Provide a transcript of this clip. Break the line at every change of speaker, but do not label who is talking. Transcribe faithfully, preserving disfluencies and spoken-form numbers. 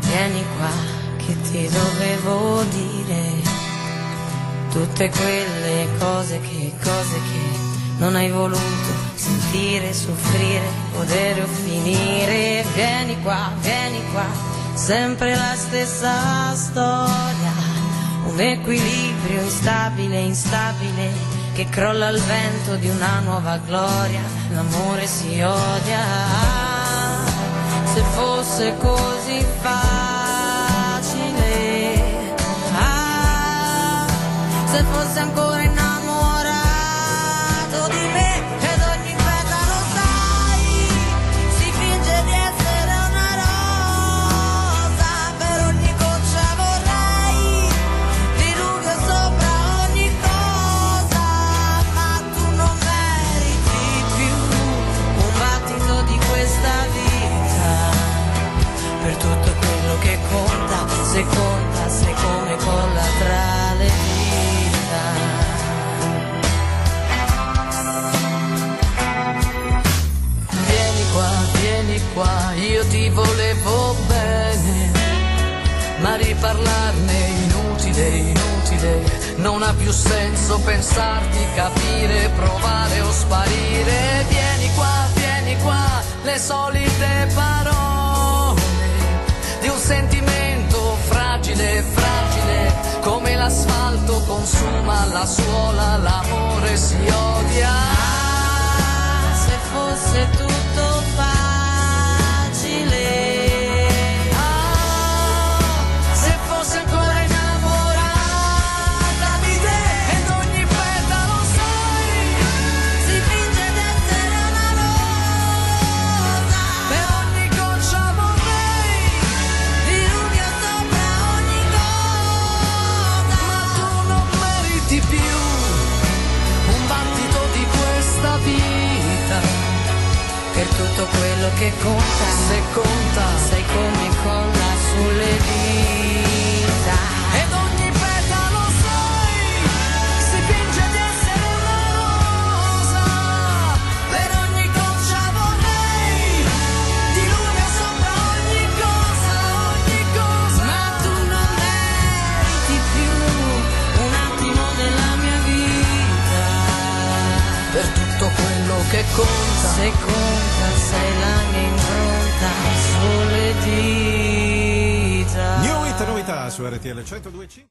vieni qua che ti dovevo dire tutte quelle cose che, cose che non hai voluto sentire, soffrire, godere o finire. Vieni qua, vieni qua, sempre la stessa storia, un equilibrio instabile, instabile, che crolla al vento di una nuova gloria. L'amore si odia, se fosse così facile, ah, se fosse ancora innamorato di me, ed ogni petalo sai, si finge di essere una rosa, per ogni goccia vorrei diluvio sopra ogni cosa, ma tu non meriti più un battito di questa vita, per tutto quello che conta, se conta, se come colla tra le dita.
Vieni qua, vieni qua, io ti volevo bene, ma riparlarne inutile, inutile, non ha più senso pensarti, capire, provare o sparire. Vieni qua, vieni qua, le solite parole di un sentimento fragile, fragile, come l'asfalto consuma la suola, l'amore si odia.
Ah, se fosse tutto facile,
Ah, se fosse ancora innamorata di te, ed ogni petalo sai,
si finge d'essere una rosa,
per ogni goccia vorrei,
diluvio sopra ogni cosa,
ma tu non meriti più un battito di questa vita,
per tutto quello che conta,
se conta,
sai come colla sulle dita.
ed ogni petalo sai, si finge di essere una rosa, per ogni goccia vorrei diluvio sopra ogni cosa, ogni cosa,
Ma tu non meriti più un attimo della mia vita,
per tutto quello che conta,
se conta sei la mia impronta sulle dita.
New Hit novità su R T L centodue e cinque.